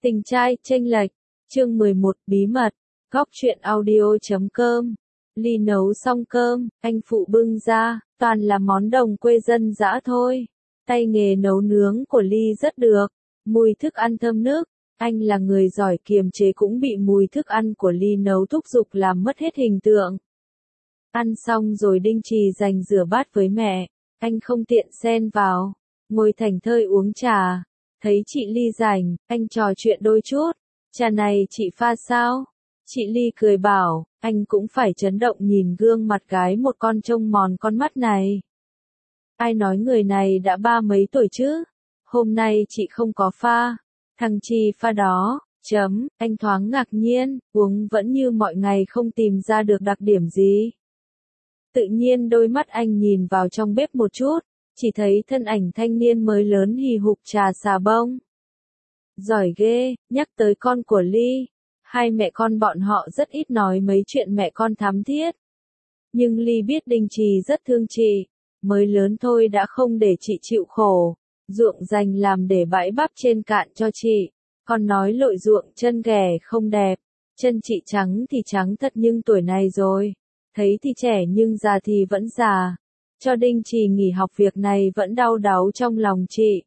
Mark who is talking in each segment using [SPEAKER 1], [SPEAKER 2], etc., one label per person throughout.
[SPEAKER 1] Tình trai chênh lệch, chương 11 bí mật, góc truyện audio.com. Ly nấu xong cơm, anh phụ bưng ra, toàn là món đồng quê dân dã thôi. Tay nghề nấu nướng của Ly rất được, mùi thức ăn thơm nước. Anh là người giỏi kiềm chế cũng bị mùi thức ăn của Ly nấu thúc giục làm mất hết hình tượng. Ăn xong rồi Đinh Trì dành rửa bát với mẹ, anh không tiện xen vào, ngồi thảnh thơi uống trà. Thấy chị Ly rảnh, anh trò chuyện đôi chút. Trà này chị pha sao? Chị Ly cười bảo, anh cũng phải chấn động nhìn gương mặt gái một con trông mòn con mắt này. Ai nói người này đã ba mấy tuổi chứ? Hôm nay chị không có pha. Thằng Trì pha đó, anh thoáng ngạc nhiên, uống vẫn như mọi ngày không tìm ra được đặc điểm gì. Tự nhiên đôi mắt anh nhìn vào trong bếp một chút. Chỉ thấy thân ảnh thanh niên mới lớn hì hục trà xà bông. Giỏi ghê, nhắc tới con của Ly. Hai mẹ con bọn họ rất ít nói mấy chuyện mẹ con thắm thiết. Nhưng Ly biết Đinh Trì rất thương chị. Mới lớn thôi đã không để chị chịu khổ. Ruộng dành làm để bãi bắp trên cạn cho chị. Còn nói lội ruộng chân ghẻ không đẹp. Chân chị trắng thì trắng thật nhưng tuổi này rồi. Thấy thì trẻ nhưng già thì vẫn già. Cho Đinh Trì nghỉ học việc này vẫn đau đáu trong lòng chị.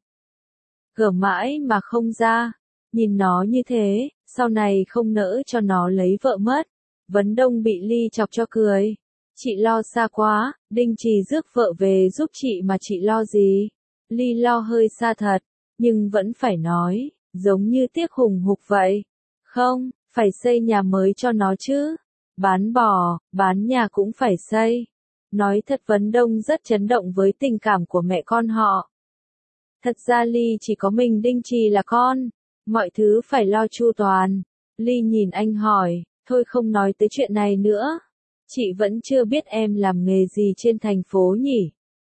[SPEAKER 1] Gở mãi mà không ra. Nhìn nó như thế, sau này không nỡ cho nó lấy vợ mất. Vấn Đông bị Ly chọc cho cười. Chị lo xa quá, Đinh Trì rước vợ về giúp chị mà chị lo gì? Ly lo hơi xa thật, nhưng vẫn phải nói, giống như tiếc hùng hục vậy. Không, phải xây nhà mới cho nó chứ. Bán bò, bán nhà cũng phải xây. Nói thật Vấn Đông rất chấn động với tình cảm của mẹ con họ. Thật ra Ly chỉ có mình Đinh Trì là con, mọi thứ phải lo chu toàn. Ly nhìn anh hỏi, thôi không nói tới chuyện này nữa. Chị vẫn chưa biết em làm nghề gì trên thành phố nhỉ?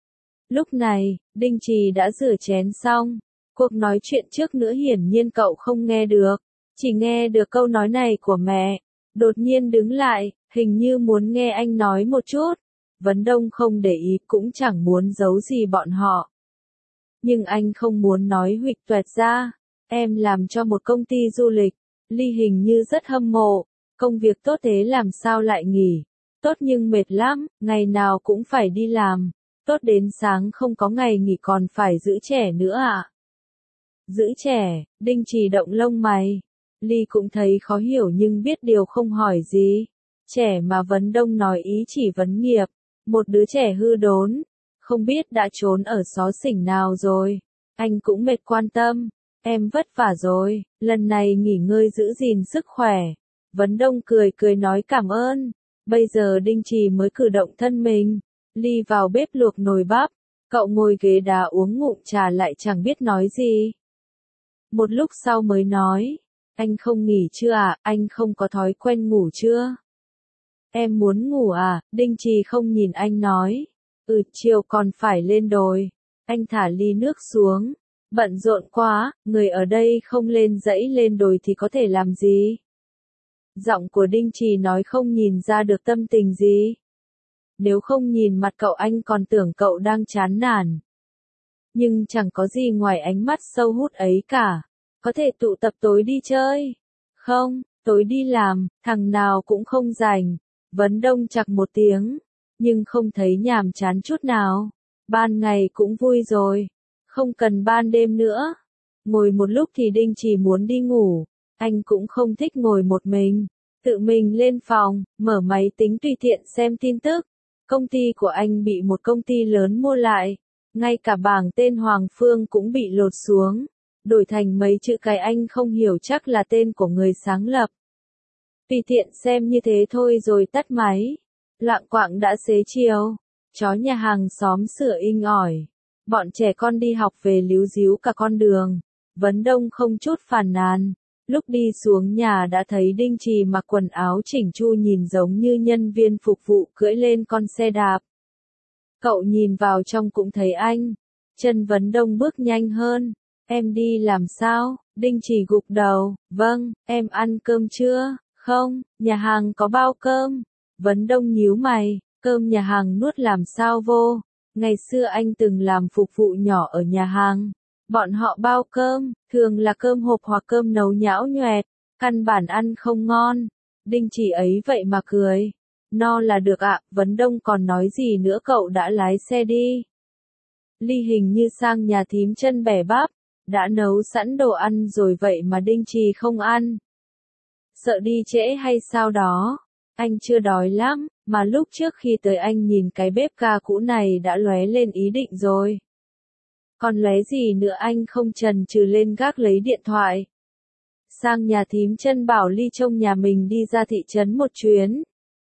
[SPEAKER 1] Lúc này, Đinh Trì đã rửa chén xong. Cuộc nói chuyện trước nữa hiển nhiên cậu không nghe được. Chỉ nghe được câu nói này của mẹ. Đột nhiên đứng lại, hình như muốn nghe anh nói một chút. Vấn Đông không để ý cũng chẳng muốn giấu gì bọn họ. Nhưng anh không muốn nói huỵch toẹt ra. Em làm cho một công ty du lịch. Ly hình như rất hâm mộ. Công việc tốt thế làm sao lại nghỉ. Tốt nhưng mệt lắm, ngày nào cũng phải đi làm. Tốt đến sáng không có ngày nghỉ còn phải giữ trẻ nữa à? Giữ trẻ, Đinh Trì động lông mày. Ly cũng thấy khó hiểu nhưng biết điều không hỏi gì. Trẻ mà Vấn Đông nói ý chỉ vấn nghiệp. Một đứa trẻ hư đốn. Không biết đã trốn ở xó xỉnh nào rồi. Anh cũng mệt quan tâm. Em vất vả rồi, lần này nghỉ ngơi giữ gìn sức khỏe. Vấn Đông cười cười nói cảm ơn. Bây giờ Đinh Trì mới cử động thân mình. Ly vào bếp luộc nồi bắp. Cậu ngồi ghế đá uống ngụm trà lại chẳng biết nói gì. Một lúc sau mới nói. Anh không nghỉ chưa à, anh không có thói quen ngủ chưa? Em muốn ngủ à, Đinh Trì không nhìn anh nói. Chiều còn phải lên đồi. Anh thả ly nước xuống. Bận rộn quá, người ở đây không lên dãy lên đồi thì có thể làm gì? Giọng của Đinh Trì nói không nhìn ra được tâm tình gì. Nếu không nhìn mặt cậu anh còn tưởng cậu đang chán nản. Nhưng chẳng có gì ngoài ánh mắt sâu hút ấy cả. Có thể tụ tập tối đi chơi. Không, tối đi làm, thằng nào cũng không rảnh. Vấn Đông chặt một tiếng. Nhưng không thấy nhàm chán chút nào. Ban ngày cũng vui rồi. Không cần ban đêm nữa. Ngồi một lúc thì Đinh Trì muốn đi ngủ. Anh cũng không thích ngồi một mình. Tự mình lên phòng, mở máy tính tùy tiện xem tin tức. Công ty của anh bị một công ty lớn mua lại. Ngay cả bảng tên Hoàng Phương cũng bị lột xuống. Đổi thành mấy chữ cái anh không hiểu chắc là tên của người sáng lập. Tùy tiện xem như thế thôi rồi tắt máy. Lạng quạng đã xế chiều. Chó nhà hàng xóm sửa inh ỏi. Bọn trẻ con đi học về líu ríu cả con đường. Vấn Đông không chút phàn nàn. Lúc đi xuống nhà đã thấy Đinh Trì mặc quần áo chỉnh chu nhìn giống như nhân viên phục vụ cưỡi lên con xe đạp. Cậu nhìn vào trong cũng thấy anh. Chân Vấn Đông bước nhanh hơn. Em đi làm sao? Đinh Trì gục đầu. Vâng, em ăn cơm chưa? Không, nhà hàng có bao cơm. Vấn Đông nhíu mày. Cơm nhà hàng nuốt làm sao vô? Ngày xưa anh từng làm phục vụ nhỏ ở nhà hàng. Bọn họ bao cơm, thường là cơm hộp hoặc cơm nấu nhão nhoẹt, căn bản ăn không ngon. Đinh Chỉ ấy vậy mà cười. No là được ạ, Vấn Đông còn nói gì nữa, cậu đã lái xe đi. Ly hình như sang nhà thím chân bẻ bắp, đã nấu sẵn đồ ăn rồi vậy mà Đinh Trì không ăn. Sợ đi trễ hay sao đó? Anh chưa đói lắm, mà lúc trước khi tới anh nhìn cái bếp ga cũ này đã lóe lên ý định rồi. Còn lóe gì nữa, anh không chần chừ lên gác lấy điện thoại. Sang nhà thím chân bảo Ly trông nhà mình đi ra thị trấn một chuyến.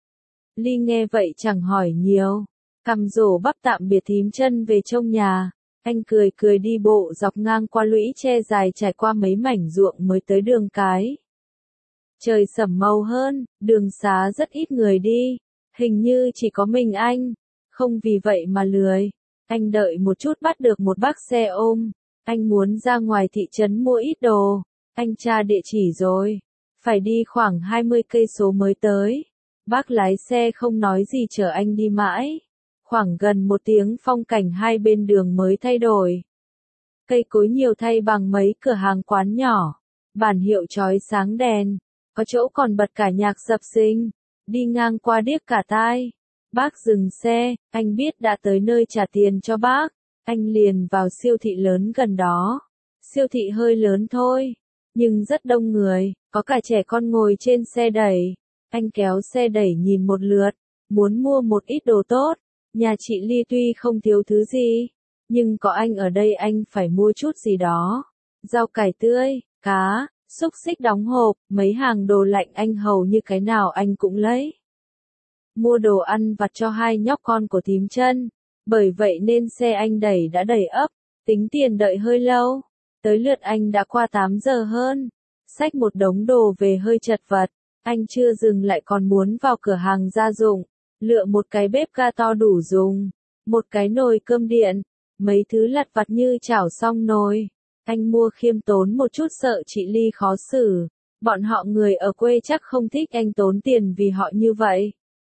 [SPEAKER 1] Ly nghe vậy chẳng hỏi nhiều, cằm rổ bắp tạm biệt thím chân về trông nhà. Anh cười cười đi bộ dọc ngang qua lũy tre dài trải qua mấy mảnh ruộng mới tới đường cái. Trời sẩm màu hơn, đường xá rất ít người đi, hình như chỉ có mình anh, không vì vậy mà lười. Anh đợi một chút bắt được một bác xe ôm, anh muốn ra ngoài thị trấn mua ít đồ, anh tra địa chỉ rồi, phải đi khoảng 20 cây số mới tới. Bác lái xe không nói gì chở anh đi mãi, khoảng gần 1 tiếng phong cảnh hai bên đường mới thay đổi. Cây cối nhiều thay bằng mấy cửa hàng quán nhỏ, bản hiệu chói sáng đèn, có chỗ còn bật cả nhạc sập sình, đi ngang qua điếc cả tai. Bác dừng xe, anh biết đã tới nơi trả tiền cho bác, anh liền vào siêu thị lớn gần đó. Siêu thị hơi lớn thôi, nhưng rất đông người, có cả trẻ con ngồi trên xe đẩy. Anh kéo xe đẩy nhìn một lượt, muốn mua một ít đồ tốt. Nhà chị Ly tuy không thiếu thứ gì, nhưng có anh ở đây anh phải mua chút gì đó. Rau cải tươi, cá, xúc xích đóng hộp, mấy hàng đồ lạnh anh hầu như cái nào anh cũng lấy. Mua đồ ăn vặt cho hai nhóc con của thím chân, bởi vậy nên xe anh đẩy đã đầy ắp, tính tiền đợi hơi lâu. Tới lượt anh đã qua 8 giờ hơn, xách một đống đồ về hơi chật vật, anh chưa dừng lại còn muốn vào cửa hàng gia dụng, lựa một cái bếp ga to đủ dùng, một cái nồi cơm điện, mấy thứ lặt vặt như chảo xong nồi. Anh mua khiêm tốn một chút sợ chị Ly khó xử, bọn họ người ở quê chắc không thích anh tốn tiền vì họ như vậy.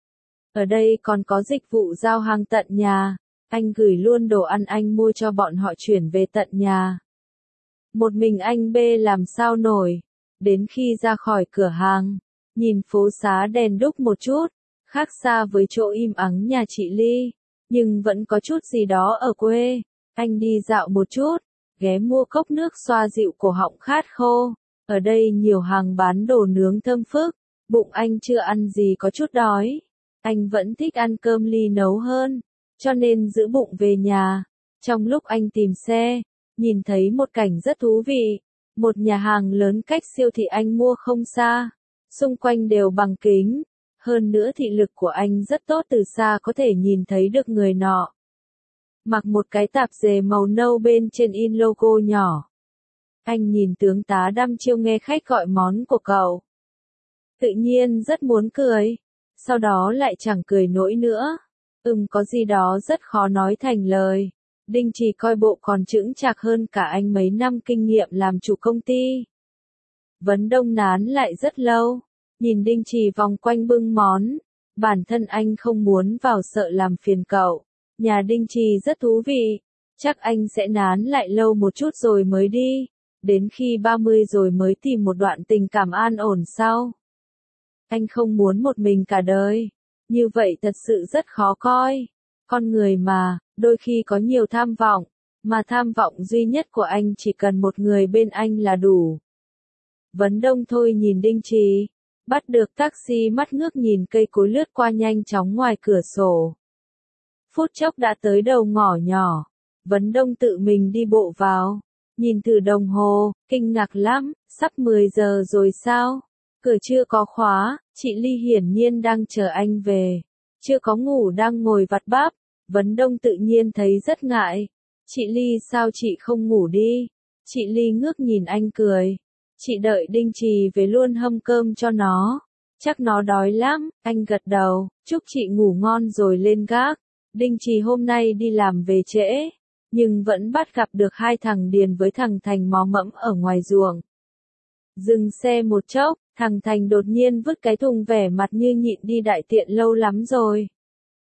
[SPEAKER 1] Ở đây còn có dịch vụ giao hàng tận nhà, anh gửi luôn đồ ăn anh mua cho bọn họ chuyển về tận nhà. Một mình anh bê làm sao nổi, đến khi ra khỏi cửa hàng, nhìn phố xá đèn đúc một chút, khác xa với chỗ im ắng nhà chị Ly, nhưng vẫn có chút gì đó ở quê. Anh đi dạo một chút, ghé mua cốc nước xoa dịu cổ họng khát khô. Ở đây nhiều hàng bán đồ nướng thơm phức, bụng anh chưa ăn gì có chút đói. Anh vẫn thích ăn cơm Ly nấu hơn, cho nên giữ bụng về nhà. Trong lúc anh tìm xe, nhìn thấy một cảnh rất thú vị. Một nhà hàng lớn cách siêu thị anh mua không xa, xung quanh đều bằng kính. Hơn nữa thị lực của anh rất tốt, từ xa có thể nhìn thấy được người nọ. Mặc một cái tạp dề màu nâu bên trên in logo nhỏ. Anh nhìn tướng tá đăm chiêu nghe khách gọi món của cậu. Tự nhiên rất muốn cười, sau đó lại chẳng cười nổi nữa. Có gì đó rất khó nói thành lời. Đinh Trì coi bộ còn chững chạc hơn cả anh mấy năm kinh nghiệm làm chủ công ty. Vấn Đông nán lại rất lâu, nhìn Đinh Trì vòng quanh bưng món. Bản thân anh không muốn vào sợ làm phiền cậu. Nhà Đinh Trì rất thú vị, chắc anh sẽ nán lại lâu một chút rồi mới đi. Đến khi 30 rồi mới tìm một đoạn tình cảm an ổn sau. Anh không muốn một mình cả đời. Như vậy thật sự rất khó coi. Con người mà, đôi khi có nhiều tham vọng, mà tham vọng duy nhất của anh chỉ cần một người bên anh là đủ. Vấn Đông thôi nhìn Đinh Trì, bắt được taxi mắt ngước nhìn cây cối lướt qua nhanh chóng ngoài cửa sổ. Phút chốc đã tới đầu ngõ nhỏ, Vấn Đông tự mình đi bộ vào, nhìn thử đồng hồ, kinh ngạc lắm, sắp 10 giờ rồi sao? Cửa chưa có khóa, chị Ly hiển nhiên đang chờ anh về, chưa có ngủ đang ngồi vặt bắp. Vấn Đông tự nhiên thấy rất ngại. Chị Ly sao chị không ngủ đi? Chị Ly ngước nhìn anh cười. Chị đợi Đinh Trì về luôn hâm cơm cho nó. Chắc nó đói lắm, anh gật đầu, chúc chị ngủ ngon rồi lên gác. Đinh Trì hôm nay đi làm về trễ, nhưng vẫn bắt gặp được hai thằng Điền với thằng Thành mò mẫm ở ngoài ruộng. Dừng xe một chốc, thằng Thành đột nhiên vứt cái thùng vẻ mặt như nhịn đi đại tiện lâu lắm rồi.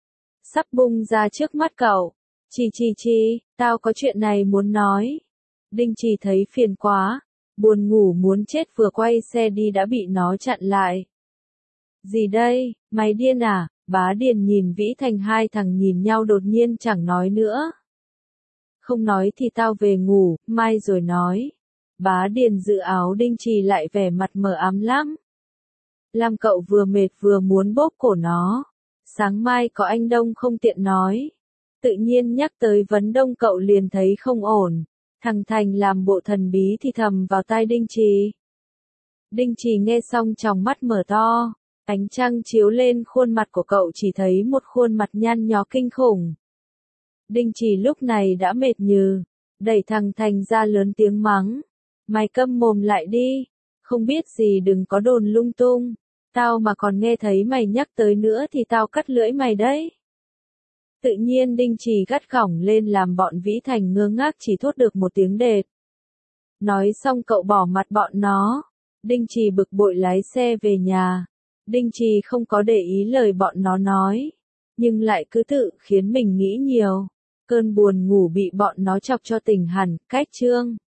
[SPEAKER 1] Sắp bung ra trước mắt cậu. Chi, tao có chuyện này muốn nói. Đinh Trì thấy phiền quá, buồn ngủ muốn chết vừa quay xe đi đã bị nó chặn lại. Gì đây, mày điên à? Bá Điền nhìn Vĩ Thành, hai thằng nhìn nhau đột nhiên chẳng nói nữa. Không nói thì tao về ngủ, mai rồi nói. Bá Điền giữ áo Đinh Trì lại vẻ mặt mờ ám lắm. Làm cậu vừa mệt vừa muốn bóp cổ nó. Sáng mai có anh Đông không tiện nói. Tự nhiên nhắc tới vấn Đông cậu liền thấy không ổn. Thằng Thành làm bộ thần bí thì thầm vào tai Đinh Trì. Đinh Trì nghe xong tròng mắt mở to. Ánh trăng chiếu lên khuôn mặt của cậu chỉ thấy một khuôn mặt nhăn nhó kinh khủng. Đinh Trì lúc này đã mệt nhừ, đẩy thằng Thành ra lớn tiếng mắng. Mày câm mồm lại đi, không biết gì đừng có đồn lung tung. Tao mà còn nghe thấy mày nhắc tới nữa thì tao cắt lưỡi mày đấy. Tự nhiên Đinh Trì gắt gỏng lên làm bọn Vĩ Thành ngơ ngác chỉ thốt được một tiếng đệt. Nói xong cậu bỏ mặt bọn nó. Đinh Trì bực bội lái xe về nhà. Đinh Trì không có để ý lời bọn nó nói, nhưng lại cứ tự khiến mình nghĩ nhiều. Cơn buồn ngủ bị bọn nó chọc cho tỉnh hẳn. Cách chương